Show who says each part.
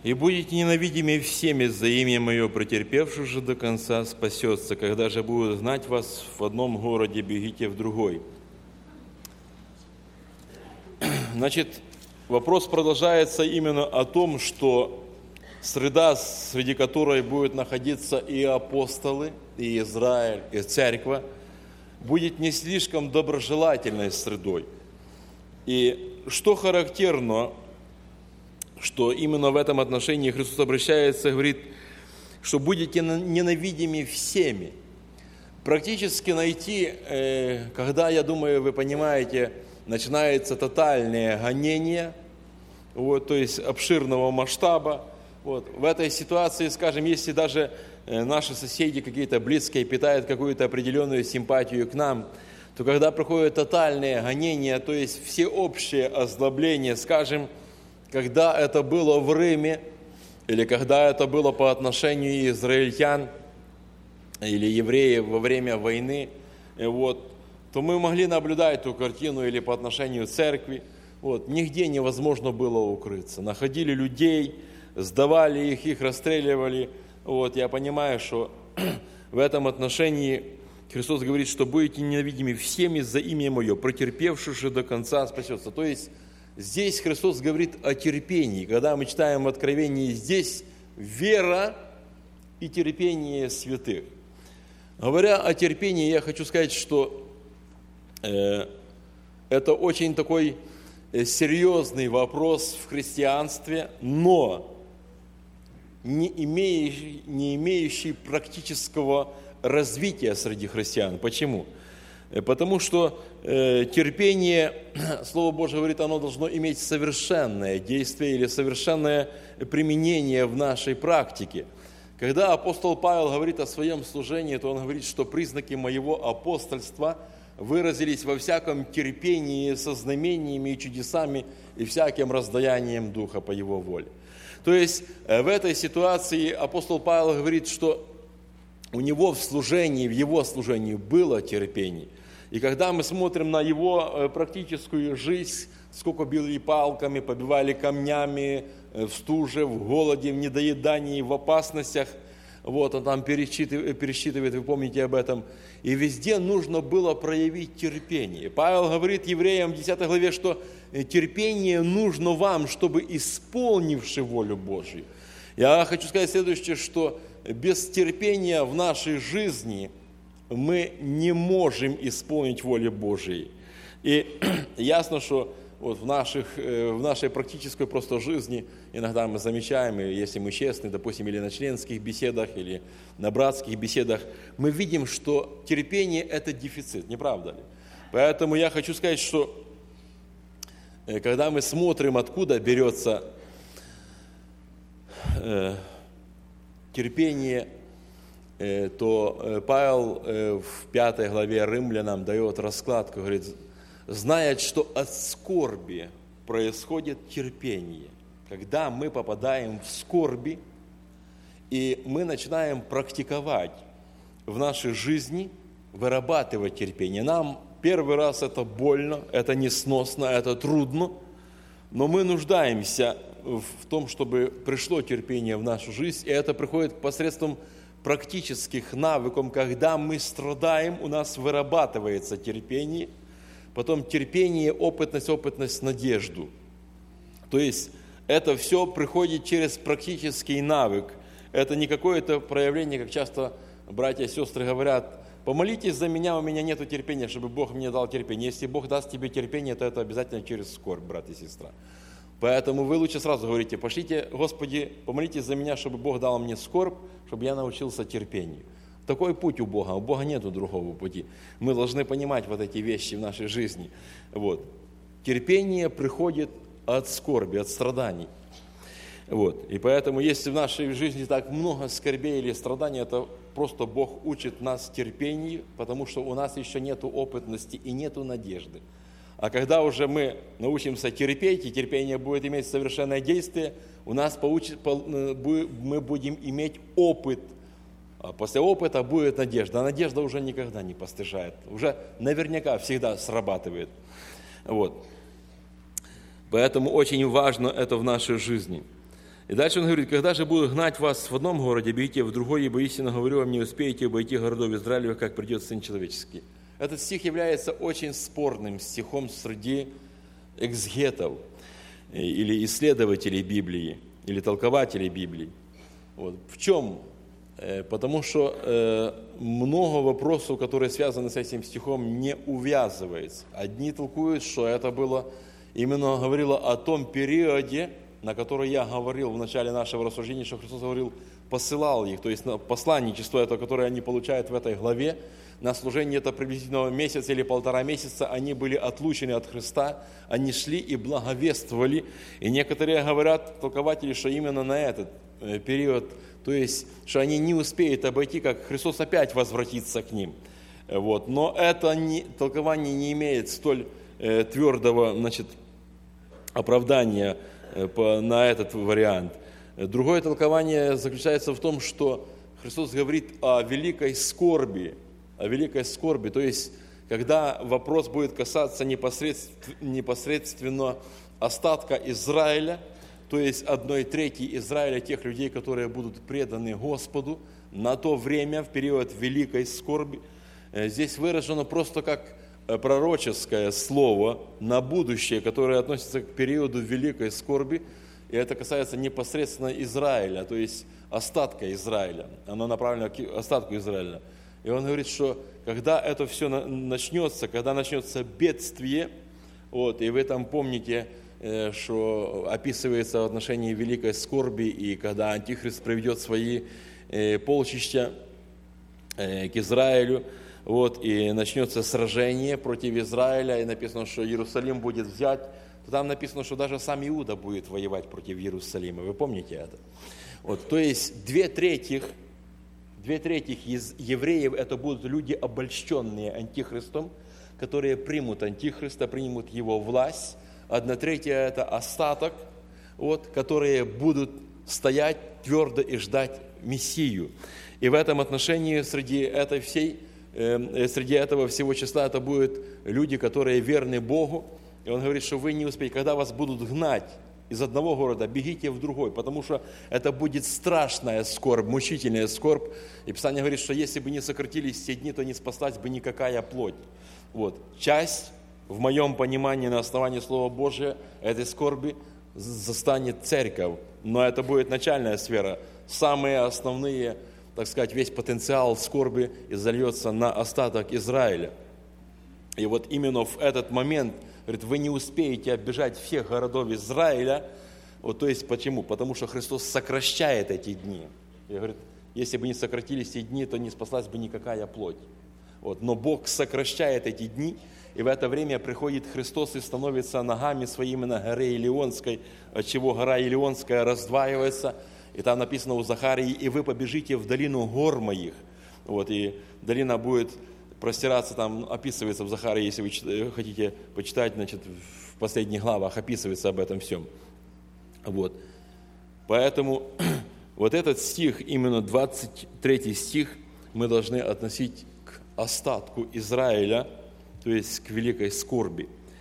Speaker 1: И будете ненавидимы всеми за имя Мое, претерпевший же до конца спасется. Когда же будут знать вас в одном городе, бегите в другой». Значит, вопрос продолжается именно о том, что среда, среди которой будут находиться и апостолы, и Израиль, и церковь, будет не слишком доброжелательной средой. И что характерно, что именно в этом отношении Христос обращается и говорит, что будете ненавидимы всеми. Практически найти, когда, я думаю, вы понимаете, начинается тотальное гонение, то есть обширного масштаба. В этой ситуации, скажем, если даже наши соседи какие-то близкие питают какую-то определенную симпатию к нам, то когда проходит тотальное гонение, то есть всеобщее озлобление, скажем, когда это было в Риме, или когда это было по отношению израильтян или евреев во время войны, то мы могли наблюдать эту картину или по отношению к церкви. Нигде невозможно было укрыться. Находили людей, сдавали их расстреливали. Я понимаю, что в этом отношении Христос говорит, что будете ненавидимы всеми за имя Мое, претерпевший же до конца спасется. То есть здесь Христос говорит о терпении. Когда мы читаем в Откровении, здесь вера и терпение святых. Говоря о терпении, я хочу сказать, что это очень такой серьезный вопрос в христианстве, но не имеющий практического развития среди христиан. Почему? Потому что терпение, Слово Божие говорит, оно должно иметь совершенное действие или совершенное применение в нашей практике. Когда апостол Павел говорит о своем служении, то он говорит, что признаки моего апостольства выразились во всяком терпении со знамениями и чудесами и всяким раздаянием Духа по Его воле. То есть в этой ситуации апостол Павел говорит, что у него в его служении было терпение. И когда мы смотрим на его практическую жизнь, сколько били палками, побивали камнями, в стуже, в голоде, в недоедании, в опасностях, он там пересчитывает, вы помните об этом. И везде нужно было проявить терпение. Павел говорит евреям в 10 главе, что терпение нужно вам, чтобы исполнивши волю Божью. Я хочу сказать следующее, что без терпения в нашей жизни мы не можем исполнить волю Божьей. И ясно, что в нашей практической просто жизни иногда мы замечаем, и если мы честны, допустим, или на членских беседах, или на братских беседах, мы видим, что терпение – это дефицит, не правда ли? Поэтому я хочу сказать, что когда мы смотрим, откуда берется терпение, то Павел в 5 главе Римлянам дает раскладку, говорит, знает, что от скорби происходит терпение. Когда мы попадаем в скорби, и мы начинаем практиковать в нашей жизни, вырабатывать терпение. Нам первый раз это больно, это несносно, это трудно, но мы нуждаемся в том, чтобы пришло терпение в нашу жизнь, и это приходит посредством практических навыков. Когда мы страдаем, у нас вырабатывается терпение, потом терпение, опытность, надежду. То есть это все приходит через практический навык. Это не какое-то проявление, как часто братья и сестры говорят, помолитесь за меня, у меня нет терпения, чтобы Бог мне дал терпение. Если Бог даст тебе терпение, то это обязательно через скорбь, брат и сестра. Поэтому вы лучше сразу говорите, пошлите, Господи, помолитесь за меня, чтобы Бог дал мне скорбь, чтобы я научился терпению. Такой путь у Бога нету другого пути. Мы должны понимать вот эти вещи в нашей жизни. Терпение приходит от скорби, от страданий. И поэтому, если в нашей жизни так много скорбей или страданий, это просто Бог учит нас терпению, потому что у нас еще нету опытности и нету надежды. А когда уже мы научимся терпеть, и терпение будет иметь совершенное действие, у нас мы будем иметь опыт. А после опыта будет надежда. А надежда уже никогда не постыжает. Уже наверняка всегда срабатывает. Поэтому очень важно это в нашей жизни. И дальше он говорит: когда же будут гнать вас в одном городе, бегите в другой, ибо истинно говорю вам, не успеете обойти городов Израилевых, как придет Сын Человеческий. Этот стих является очень спорным стихом среди экзегетов или исследователей Библии, или толкователей Библии. Вот. В чем? Потому что много вопросов, которые связаны с этим стихом, не увязывается. Одни толкуют, что это было, именно говорило о том периоде, на который я говорил в начале нашего рассуждения, что Христос говорил, посылал их, то есть на посланничество, это, которое они получают в этой главе, на служение это приблизительно месяц или 1,5 месяца, они были отлучены от Христа, они шли и благовествовали. И некоторые говорят, толкователи, что именно на этот период, то есть, что они не успеют обойти, как Христос опять возвратится к ним. Вот. Но это толкование не имеет столь твердого, оправдания на этот вариант. Другое толкование заключается в том, что Христос говорит о великой скорби, то есть, когда вопрос будет касаться непосредственно остатка Израиля, то есть 1/3 Израиля, тех людей, которые будут преданы Господу на то время, в период великой скорби. Здесь выражено просто как пророческое слово на будущее, которое относится к периоду великой скорби, и это касается непосредственно Израиля, то есть остатка Израиля. Оно направлено к остатку Израиля. И он говорит, что когда это все начнется, когда начнется бедствие, и вы там помните, что описывается в отношении великой скорби, и когда Антихрист приведет свои полчища к Израилю, и начнется сражение против Израиля, и написано, что Иерусалим будет взят, то там написано, что даже сам Иуда будет воевать против Иерусалима. Вы помните это? То есть 2/3 евреев это будут люди, обольщенные Антихристом, которые примут Антихриста, примут его власть. 1/3 это остаток, которые будут стоять твердо и ждать Мессию. И в этом отношении среди этого всего числа это будут люди, которые верны Богу. И он говорит, что вы не успеете, когда вас будут гнать из одного города, бегите в другой, потому что это будет страшная скорбь, мучительная скорбь. И Писание говорит, что если бы не сократились те дни, то не спаслась бы никакая плоть. Часть, в моем понимании, на основании Слова Божия, этой скорби застанет церковь. Но это будет начальная сфера. Самые основные, весь потенциал скорби изольется на остаток Израиля. И именно в этот момент, говорит, вы не успеете оббежать всех городов Израиля. То есть почему? Потому что Христос сокращает эти дни. И говорит, если бы не сократились эти дни, то не спаслась бы никакая плоть. Но Бог сокращает эти дни, и в это время приходит Христос и становится ногами своими на горе Илионской, отчего гора Илионская раздваивается. И там написано у Захарии, и вы побежите в долину гор моих. И долина будет простираться, там описывается в Захарии, если вы хотите почитать, в последних главах описывается об этом всем. Поэтому этот стих, именно 23 стих, мы должны относить к остатку Израиля, то есть к великой скорби.